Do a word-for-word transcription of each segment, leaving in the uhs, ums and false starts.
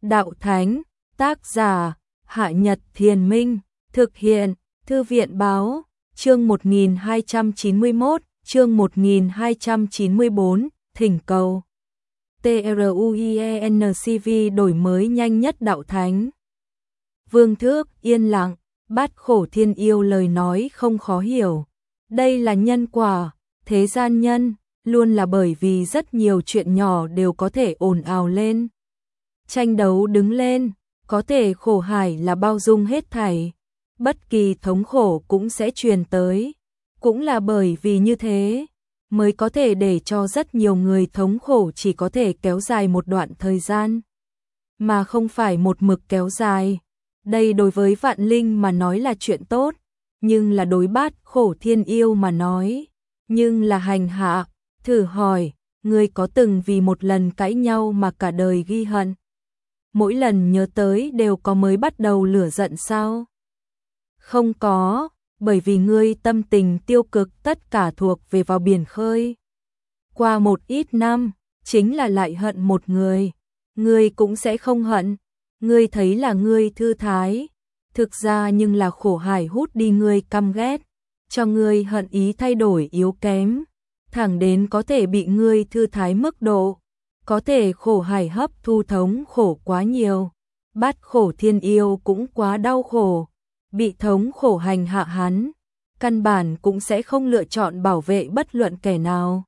Đạo Thánh, tác giả, Hạ Nhật Thiền Minh, thực hiện, Thư viện Báo, chương một nghìn hai trăm chín mươi mốt, chương một nghìn hai trăm chín mươi bốn, thỉnh cầu. TRUIENCV đổi mới nhanh nhất Đạo Thánh. Vương Thước yên lặng, Bát Khổ Thiên Yêu lời nói không khó hiểu. Đây là nhân quả, thế gian nhân, luôn là bởi vì rất nhiều chuyện nhỏ đều có thể ồn ào lên. Tranh đấu đứng lên, có thể khổ hải là bao dung hết thảy. Bất kỳ thống khổ cũng sẽ truyền tới. Cũng là bởi vì như thế, mới có thể để cho rất nhiều người thống khổ chỉ có thể kéo dài một đoạn thời gian, mà không phải một mực kéo dài. Đây đối với vạn linh mà nói là chuyện tốt, nhưng là đối Bát Khổ Thiên Yêu mà nói, nhưng là hành hạ. Thử hỏi, ngươi có từng vì một lần cãi nhau mà cả đời ghi hận? Mỗi lần nhớ tới đều có mới bắt đầu lửa giận sao? Không có, bởi vì ngươi tâm tình tiêu cực tất cả thuộc về vào biển khơi. Qua một ít năm, chính là lại hận một người, ngươi cũng sẽ không hận. Ngươi thấy là ngươi thư thái, thực ra nhưng là khổ hải hút đi ngươi căm ghét, cho ngươi hận ý thay đổi yếu kém, thẳng đến có thể bị ngươi thư thái mức độ, có thể khổ hải hấp thu thống khổ quá nhiều. Bát Khổ Thiên Yêu cũng quá đau khổ, bị thống khổ hành hạ hắn, căn bản cũng sẽ không lựa chọn bảo vệ bất luận kẻ nào.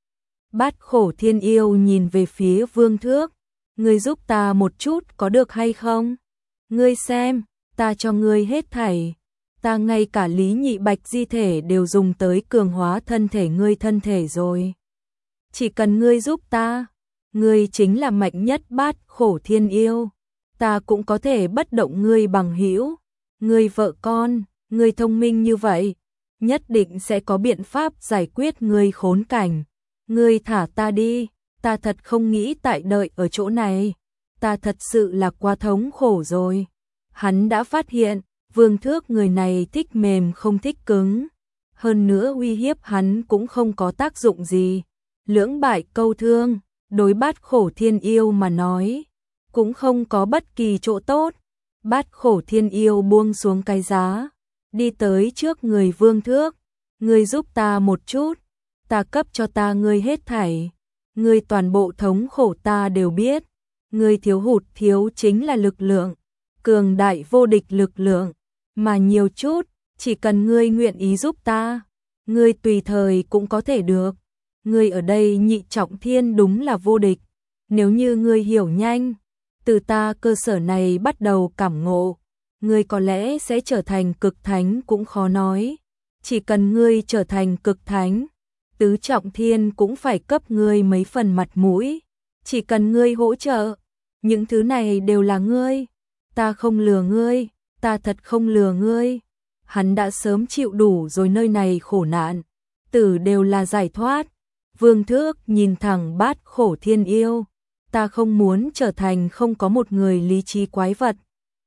Bát Khổ Thiên Yêu nhìn về phía Vương Thước, ngươi giúp ta một chút có được hay không? Ngươi xem, ta cho ngươi hết thảy, ta ngay cả Lý Nhị Bạch di thể đều dùng tới cường hóa thân thể ngươi thân thể rồi. Chỉ cần ngươi giúp ta, ngươi chính là mạnh nhất Bát Khổ Thiên Yêu, ta cũng có thể bất động ngươi bằng hữu. Ngươi vợ con, ngươi thông minh như vậy, nhất định sẽ có biện pháp giải quyết ngươi khốn cảnh. Ngươi thả ta đi, ta thật không nghĩ tại đợi ở chỗ này, ta thật sự là quá thống khổ rồi. Hắn đã phát hiện, Vương Thước người này thích mềm không thích cứng, hơn nữa uy hiếp hắn cũng không có tác dụng gì. Lưỡng bại câu thương, đối Bát Khổ Thiên Yêu mà nói, cũng không có bất kỳ chỗ tốt. Bát Khổ Thiên Yêu buông xuống cái giá, đi tới trước người Vương Thước, ngươi giúp ta một chút, ta cấp cho ta ngươi hết thảy, ngươi toàn bộ thống khổ ta đều biết, ngươi thiếu hụt thiếu chính là lực lượng, cường đại vô địch lực lượng, mà nhiều chút, chỉ cần ngươi nguyện ý giúp ta, ngươi tùy thời cũng có thể được. Ngươi ở đây nhị trọng thiên đúng là vô địch, nếu như ngươi hiểu nhanh, từ ta cơ sở này bắt đầu cảm ngộ, ngươi có lẽ sẽ trở thành cực thánh cũng khó nói. Chỉ cần ngươi trở thành cực thánh, tứ trọng thiên cũng phải cấp ngươi mấy phần mặt mũi. Chỉ cần ngươi hỗ trợ, những thứ này đều là ngươi. Ta không lừa ngươi, ta thật không lừa ngươi. Hắn đã sớm chịu đủ rồi nơi này khổ nạn, tử đều là giải thoát. Vương Thước nhìn thẳng Bát Khổ Thiên Yêu, ta không muốn trở thành không có một người lý trí quái vật.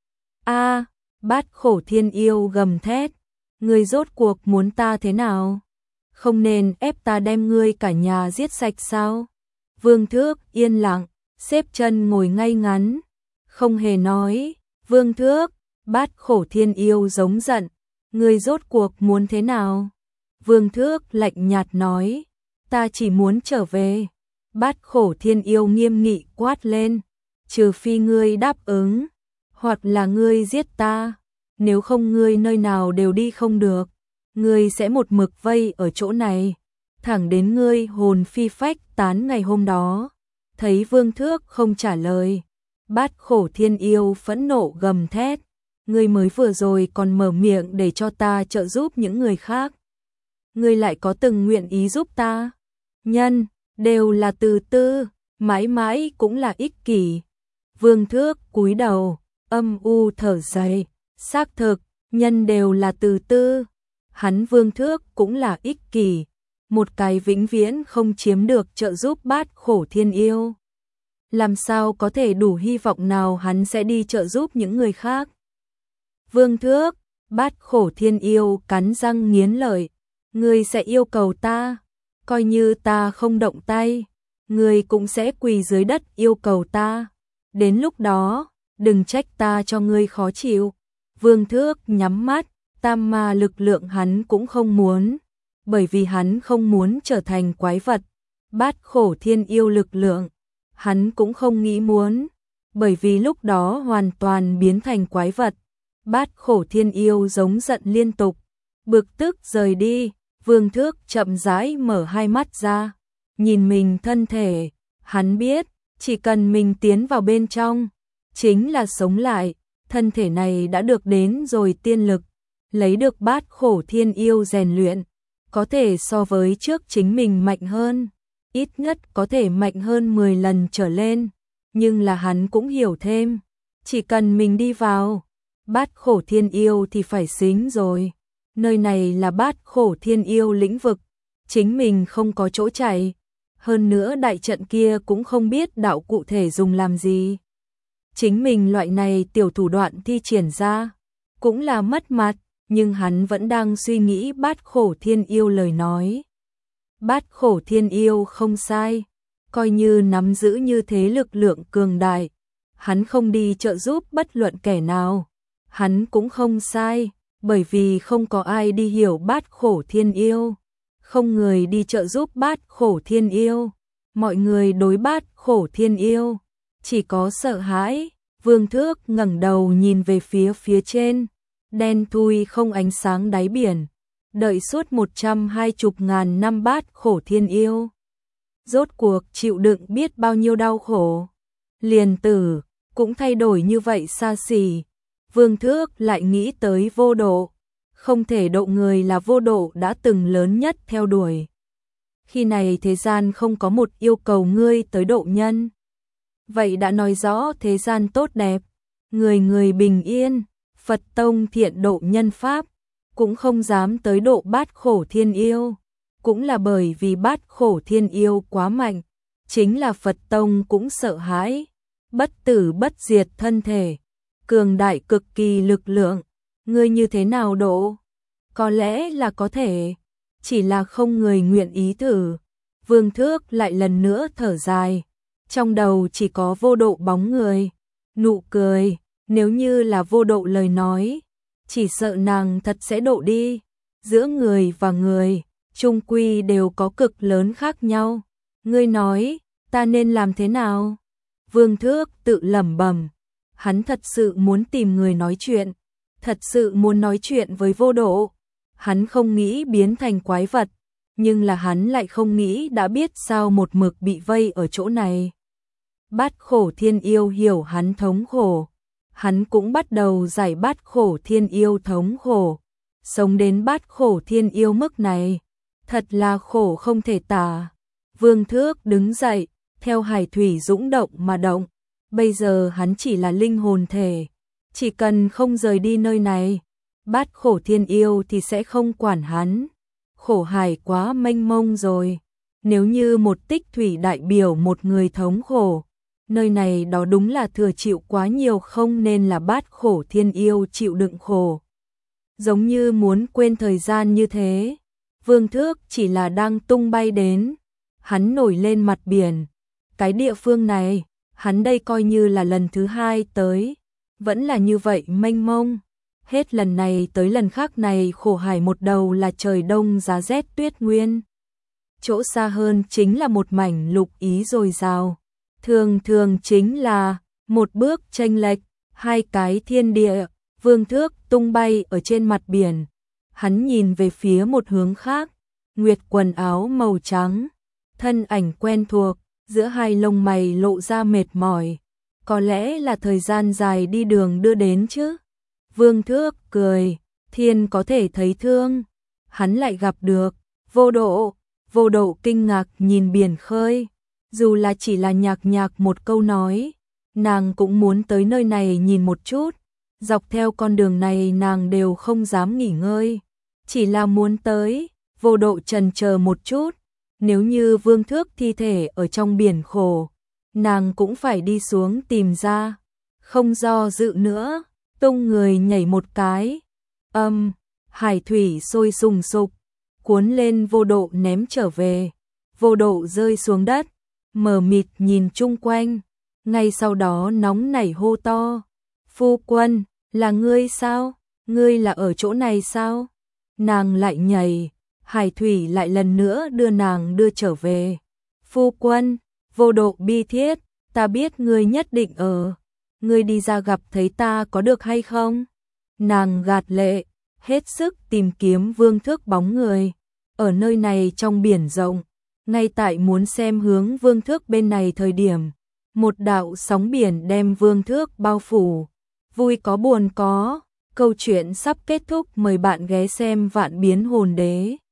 A, Bát Khổ Thiên Yêu gầm thét, ngươi rốt cuộc muốn ta thế nào? Không nên ép ta đem ngươi cả nhà giết sạch sao? Vương Thước yên lặng, xếp chân ngồi ngay ngắn, không hề nói. Vương Thước, Bát Khổ Thiên Yêu giống giận, ngươi rốt cuộc muốn thế nào? Vương Thước lạnh nhạt nói, ta chỉ muốn trở về. Bát Khổ Thiên Yêu nghiêm nghị quát lên, trừ phi ngươi đáp ứng, hoặc là ngươi giết ta, nếu không ngươi nơi nào đều đi không được, ngươi sẽ một mực vây ở chỗ này, thẳng đến ngươi hồn phi phách tán ngày hôm đó. Thấy Vương Thước không trả lời, Bát Khổ Thiên Yêu phẫn nộ gầm thét, ngươi mới vừa rồi còn mở miệng để cho ta trợ giúp những người khác, ngươi lại có từng nguyện ý giúp ta? Nhân đều là từ tư, mãi mãi cũng là ích kỷ. Vương Thước cúi đầu, âm u thở dài, xác thực, nhân đều là từ tư. Hắn Vương Thước cũng là ích kỷ, một cái vĩnh viễn không chiếm được trợ giúp Bát Khổ Thiên Yêu. Làm sao có thể đủ hy vọng nào hắn sẽ đi trợ giúp những người khác? Vương Thước, Bát Khổ Thiên Yêu cắn răng nghiến lợi, ngươi sẽ yêu cầu ta, coi như ta không động tay, ngươi cũng sẽ quỳ dưới đất yêu cầu ta. đến lúc đó, đừng trách ta cho ngươi khó chịu. Vương Thước nhắm mắt, tam ma lực lượng hắn cũng không muốn, bởi vì hắn không muốn trở thành quái vật. Bát khổ thiên yêu lực lượng, hắn cũng không nghĩ muốn, bởi vì lúc đó hoàn toàn biến thành quái vật. Bát khổ thiên yêu giống giận liên tục, bực tức rời đi. Vương Thước chậm rãi mở hai mắt ra, nhìn mình thân thể, hắn biết, chỉ cần mình tiến vào bên trong, chính là sống lại, thân thể này đã được đến rồi tiên lực, lấy được bát khổ thiên yêu rèn luyện, có thể so với trước chính mình mạnh hơn, ít nhất có thể mạnh hơn mười lần trở lên, nhưng là hắn cũng hiểu thêm, chỉ cần mình đi vào bát khổ thiên yêu thì phải xính rồi. Nơi này là bát khổ thiên yêu lĩnh vực, chính mình không có chỗ chạy, hơn nữa đại trận kia cũng không biết đạo cụ thể dùng làm gì. Chính mình loại này tiểu thủ đoạn thi triển ra, cũng là mất mặt, nhưng hắn vẫn đang suy nghĩ bát khổ thiên yêu lời nói. Bát khổ thiên yêu không sai, coi như nắm giữ như thế lực lượng cường đại, hắn không đi trợ giúp bất luận kẻ nào, hắn cũng không sai. Bởi vì không có ai đi hiểu bát khổ thiên yêu, không người đi trợ giúp bát khổ thiên yêu, mọi người đối bát khổ thiên yêu, chỉ có sợ hãi. Vương Thước ngẩng đầu nhìn về phía phía trên, đen thui không ánh sáng đáy biển, đợi suốt một trăm hai chục ngàn năm bát khổ thiên yêu. Rốt cuộc chịu đựng biết bao nhiêu đau khổ, liền tử, cũng thay đổi như vậy xa xỉ. Vương Thước lại nghĩ tới vô độ, không thể độ người là vô độ đã từng lớn nhất theo đuổi. Khi này thế gian không có một yêu cầu ngươi tới độ nhân. Vậy đã nói rõ thế gian tốt đẹp, người người bình yên, Phật tông thiện độ nhân pháp, cũng không dám tới độ bát khổ thiên yêu. Cũng là bởi vì bát khổ thiên yêu quá mạnh, chính là Phật tông cũng sợ hãi, bất tử bất diệt thân thể. Cường đại cực kỳ lực lượng, ngươi như thế nào độ? Có lẽ là có thể, chỉ là không người nguyện ý thử. Vương Thước lại lần nữa thở dài, trong đầu chỉ có vô độ bóng người, nụ cười, nếu như là vô độ lời nói, chỉ sợ nàng thật sẽ độ đi. Giữa người và người, chung quy đều có cực lớn khác nhau. Ngươi nói, ta nên làm thế nào? Vương Thước tự lẩm bẩm. Hắn thật sự muốn tìm người nói chuyện, thật sự muốn nói chuyện với vô độ. Hắn không nghĩ biến thành quái vật, nhưng là hắn lại không nghĩ đã biết sao một mực bị vây ở chỗ này. Bát khổ thiên yêu hiểu hắn thống khổ, hắn cũng bắt đầu giải bát khổ thiên yêu thống khổ. Sống đến bát khổ thiên yêu mức này, thật là khổ không thể tả. Vương Thước đứng dậy, theo hải thủy dũng động mà động. Bây giờ hắn chỉ là linh hồn thể, chỉ cần không rời đi nơi này, bát khổ thiên yêu thì sẽ không quản hắn. Khổ hải quá mênh mông rồi, nếu như một tích thủy đại biểu một người thống khổ, nơi này đó đúng là thừa chịu quá nhiều, không nên là bát khổ thiên yêu chịu đựng khổ. Giống như muốn quên thời gian như thế, Vương Thước chỉ là đang tung bay đến, hắn nổi lên mặt biển, cái địa phương này. Hắn đây coi như là lần thứ hai tới, vẫn là như vậy mênh mông. Hết lần này tới lần khác này khổ hải một đầu là trời đông giá rét tuyết nguyên. Chỗ xa hơn chính là một mảnh lục ý dồi dào. Thường thường chính là một bước chênh lệch, hai cái thiên địa. Vương Thước tung bay ở trên mặt biển. Hắn nhìn về phía một hướng khác, nguyệt quần áo màu trắng, thân ảnh quen thuộc. Giữa hai lông mày lộ ra mệt mỏi, có lẽ là thời gian dài đi đường đưa đến chứ. Vương Thước cười, thiên có thể thấy thương, hắn lại gặp được vô độ. Vô độ kinh ngạc nhìn biển khơi, dù là chỉ là nhạc nhạc một câu nói, nàng cũng muốn tới nơi này nhìn một chút. Dọc theo con đường này nàng đều không dám nghỉ ngơi, chỉ là muốn tới. Vô độ chần chờ một chút. Nếu như Vương Thước thi thể ở trong biển khổ, nàng cũng phải đi xuống tìm ra. Không do dự nữa, tung người nhảy một cái. Âm, hải thủy sôi sùng sục, cuốn lên vô độ ném trở về. Vô độ rơi xuống đất, mờ mịt nhìn chung quanh, ngay sau đó nóng nảy hô to. Phu quân, là ngươi sao? Ngươi là ở chỗ này sao? Nàng lại nhảy, Hải Thủy lại lần nữa đưa nàng đưa trở về. Phu quân, vô độ bi thiết, ta biết ngươi nhất định ở. Ngươi đi ra gặp thấy ta có được hay không? Nàng gạt lệ, hết sức tìm kiếm Vương Thước bóng người. Ở nơi này trong biển rộng, ngay tại muốn xem hướng Vương Thước bên này thời điểm, một đạo sóng biển đem Vương Thước bao phủ. Vui có buồn có, câu chuyện sắp kết thúc, mời bạn ghé xem Vạn Biến Hồn Đế.